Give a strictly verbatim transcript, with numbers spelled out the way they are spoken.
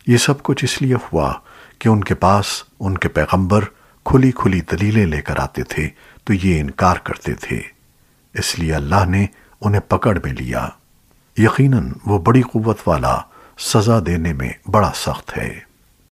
ये सब कुछ इसलिए हुआ कि उनके पास उनके पैगंबर खुली खुली दलीलें लेकर आते थे तो ये इनकार करते थे। इसलिए अल्लाह ने उन्हें पकड़ में लिया। यकीनन वो बड़ी कुव्वत वाला, सजा देने में बड़ा सख्त है।